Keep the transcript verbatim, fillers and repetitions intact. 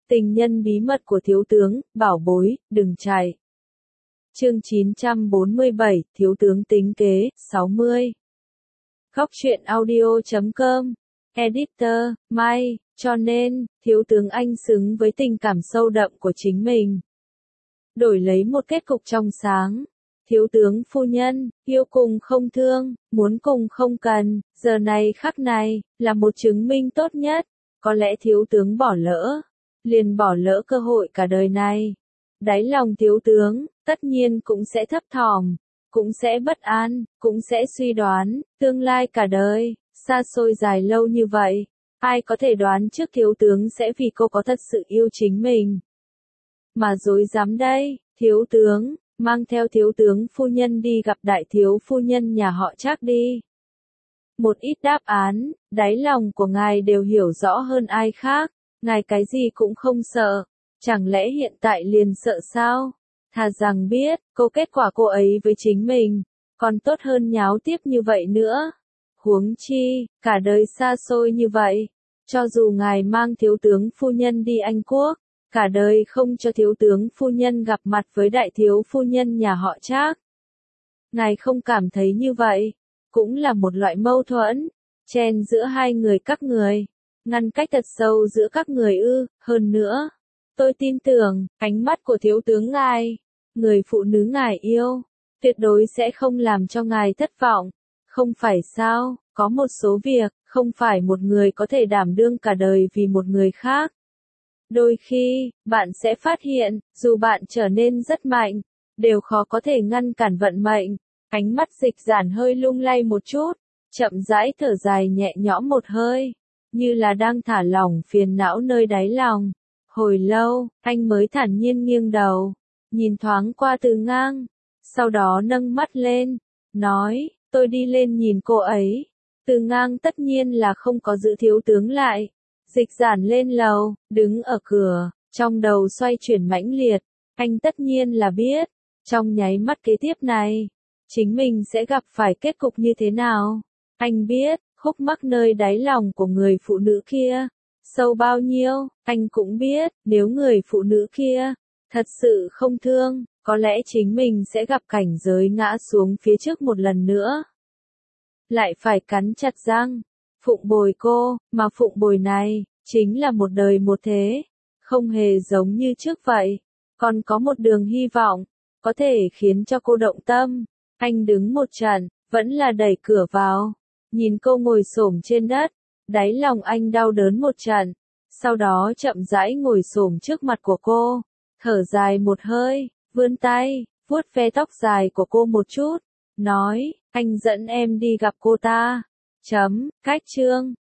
Tình nhân bí mật của thiếu tướng, bảo bối, đừng chạy. Chương chín trăm bốn mươi bảy, thiếu tướng tính kế, sáu mươi. Góc truyện audio chấm com, Editor, May, cho nên, thiếu tướng anh xứng với tình cảm sâu đậm của chính mình. Đổi lấy một kết cục trong sáng. Thiếu tướng phu nhân, yêu cùng không thương, muốn cùng không cần, giờ này khắc này, là một chứng minh tốt nhất. Có lẽ thiếu tướng bỏ lỡ, liền bỏ lỡ cơ hội cả đời này. Đáy lòng thiếu tướng, tất nhiên cũng sẽ thấp thỏm, cũng sẽ bất an, cũng sẽ suy đoán, tương lai cả đời, xa xôi dài lâu như vậy. Ai có thể đoán trước thiếu tướng sẽ vì cô có thật sự yêu chính mình. Mà dối dám đây, thiếu tướng, mang theo thiếu tướng phu nhân đi gặp đại thiếu phu nhân nhà họ Trác đi. Một ít đáp án, đáy lòng của ngài đều hiểu rõ hơn ai khác, ngài cái gì cũng không sợ, chẳng lẽ hiện tại liền sợ sao? Thà rằng biết, cô kết quả cô ấy với chính mình, còn tốt hơn nháo tiếp như vậy nữa. Huống chi, cả đời xa xôi như vậy, cho dù ngài mang thiếu tướng phu nhân đi Anh Quốc, cả đời không cho thiếu tướng phu nhân gặp mặt với đại thiếu phu nhân nhà họ Trác. Ngài không cảm thấy như vậy, cũng là một loại mâu thuẫn, chen giữa hai người các người, ngăn cách thật sâu giữa các người ư, hơn nữa. Tôi tin tưởng, ánh mắt của thiếu tướng ngài, người phụ nữ ngài yêu, tuyệt đối sẽ không làm cho ngài thất vọng. Không phải sao, có một số việc, không phải một người có thể đảm đương cả đời vì một người khác. Đôi khi, bạn sẽ phát hiện, dù bạn trở nên rất mạnh, đều khó có thể ngăn cản vận mệnh. Ánh mắt Dịch Giản hơi lung lay một chút, chậm rãi thở dài nhẹ nhõm một hơi, như là đang thả lỏng phiền não nơi đáy lòng. Hồi lâu, anh mới thản nhiên nghiêng đầu, nhìn thoáng qua Từ Ngang, sau đó nâng mắt lên, nói, tôi đi lên nhìn cô ấy. Từ Ngang tất nhiên là không có giữ thiếu tướng lại. Dịch Giản lên lầu, đứng ở cửa, trong đầu xoay chuyển mãnh liệt, anh tất nhiên là biết, trong nháy mắt kế tiếp này, chính mình sẽ gặp phải kết cục như thế nào. Anh biết, khúc mắc nơi đáy lòng của người phụ nữ kia, sâu bao nhiêu, anh cũng biết, nếu người phụ nữ kia, thật sự không thương, có lẽ chính mình sẽ gặp cảnh giới ngã xuống phía trước một lần nữa. Lại phải cắn chặt răng, phụng bồi cô, mà phụng bồi này, chính là một đời một thế, không hề giống như trước vậy, còn có một đường hy vọng, có thể khiến cho cô động tâm. Anh đứng một trận, vẫn là đẩy cửa vào, nhìn cô ngồi xổm trên đất, đáy lòng anh đau đớn một trận, sau đó chậm rãi ngồi xổm trước mặt của cô, thở dài một hơi, vươn tay, vuốt ve tóc dài của cô một chút, nói, anh dẫn em đi gặp cô ta. Chấm, cách chương.